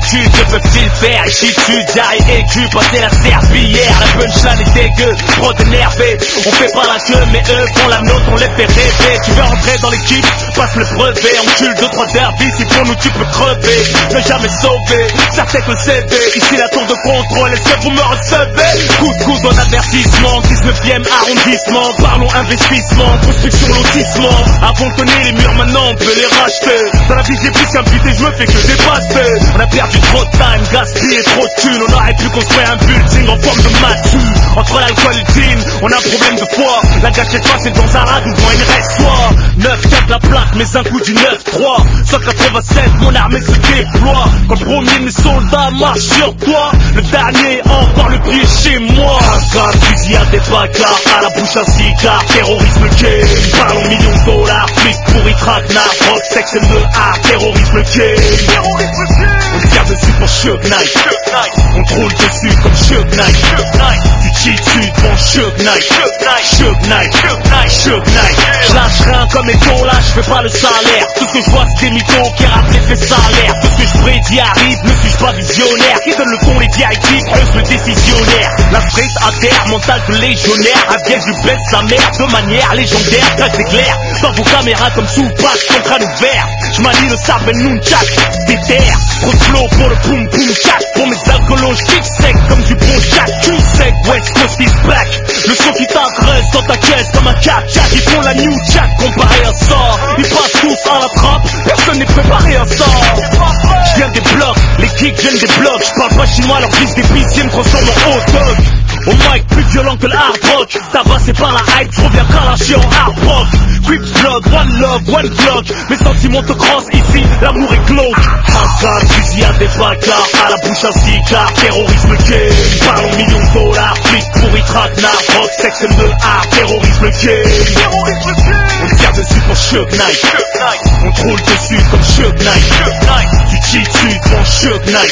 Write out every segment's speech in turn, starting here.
attitude, que peuvent-ils faire? Attitude, diarrhée aiguë, passer la serpillière. La punchline est dégueu, trop énervé. On fait pas la queue, mais eux font la nôtre, on les fait rêver. Tu veux rentrer dans l'équipe, passe le brevet. Encule 2-3 derbies, si pour nous tu peux crever. Ne jamais sauver, ça c'est que le CV. Ici la tour de contrôle, est-ce que vous me recevez? Coup de coude en avertissement, 19e arrondissement. Parlons investissement, construction, lotissement. Avant de tenir les murs, maintenant on peut les racheter. Dans la vie j'ai plus qu'un but et je me fais que dépasser. On a perdu trop de time, gaspillé trop de thunes. On aurait pu construire un building en forme de matou. Entre l'alcool et le jean, on a un problème de foi. La gâchette passée dans un rad, devant une reste soit 9-4 la plaque, mais un coup du 9-3 187, mon armée se déploie. Quand le premier de mes soldats marche sur toi, le dernier encore le pied chez moi. Car fusillade des bagarres, à la bouche un cigare. Terrorisme gay, parlons millions de dollars. Flic pourri, traquenard, rock, sexe et meur. Terrorisme gay, on tire dessus pour Suge Knight. On te roule dessus comme Suge Knight. Tu chilles dessus devant Suge Knight. Suge Knight. Je lâche rien comme éto, là je fais pas le salaire. Tout ce que je vois c'est des mythos qui rappellent les salaires. Tout ce que je prédis arrive, ne suis-je pas visionnaire? Qui donne le ton, les directives, eux le décisionnaire. La street à terre, mental de légionnaire. Un vieille je baisse sa mère de manière légendaire. Très éclair, dans vos caméras comme Tupac, son crâne ouvert. Je manie le sabre et nunchak, des terres. Trop de flow pour le boom boom jack. Pour mes alcoolos, j'kick sec comme du bon jack. Tu sec, West Coast is back. Le son qui t'agresse dans ta caisse comme un cap. Ils font la new jack comparé à ça. Ils passent tous à la trappe, personne n'est préparé à ça. Je viens des blocs, les geeks viennent des blocs. Je parle pas chinois, leur fils des pitiés me transforme en hot dog. Au mic plus violent que le hard rock. Tabassé par la hype, je reviens calaché en hard rock. Quick blood, one love, one block. Mes sentiments te crossent ici, l'amour est glauque. Haka, fusillade des bagarres, à la bouche un cigare. Terrorisme gay, parlons millions de dollars. Flic pourri, traquenard, rock, sexe et meur. Terrorisme gay, on tire dessus pour Suge Knight. On te roule dessus comme Suge Knight. Tu chilles dessus devant Suge Knight.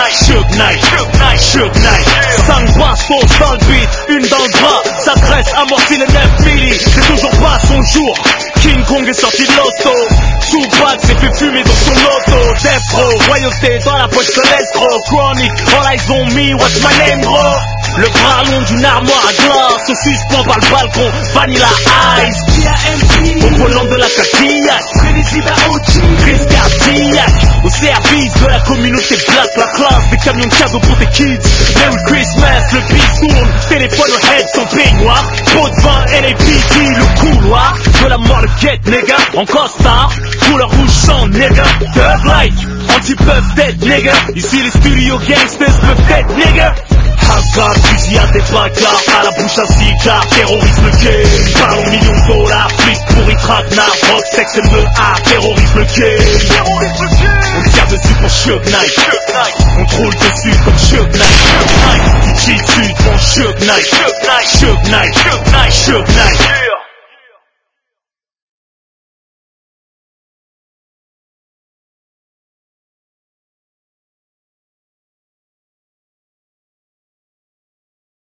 Suge Knight. 5 bastos dans le beat, une dans le bras. Ça graisse, amorti les 9 milli. C'est toujours pas son jour. King Kong est sorti de l'auto. Tupac s'est fait fumer dans son auto. Death Row, royauté dans la poche de l'escroc. Chronic, all eyes on me, what's my name bro? Le bras long d'une armoire à glace, au suspens par le balcon, Vanilla Ice. Au volant de la Cadillac, prévisible à OG, crise cardiaque. Au service de la communauté black, la classe, des camions de cadeaux pour tes kids. Merry Christmas, le beat tourne, téléphone au head, son peignoir. Pot de vin, LAPD, le couloir. De la mort le quête, nigga, en costard. Couleur rouge sang, nigga, thug life. Anti-puff dead, nigga. Ici les studios gangsters peuvent être, nigga. Haka, fusillade des bagarres, à la bouche un cigare. Terrorisme gay, parlons millions de dollars. Flic pourri, traquenard, rock, sexe et meur. Terrorisme gay, on tire dessus pour Suge Knight. On te roule dessus comme Suge Knight. Tu chilles dessus devant Suge Knight. Suge Knight.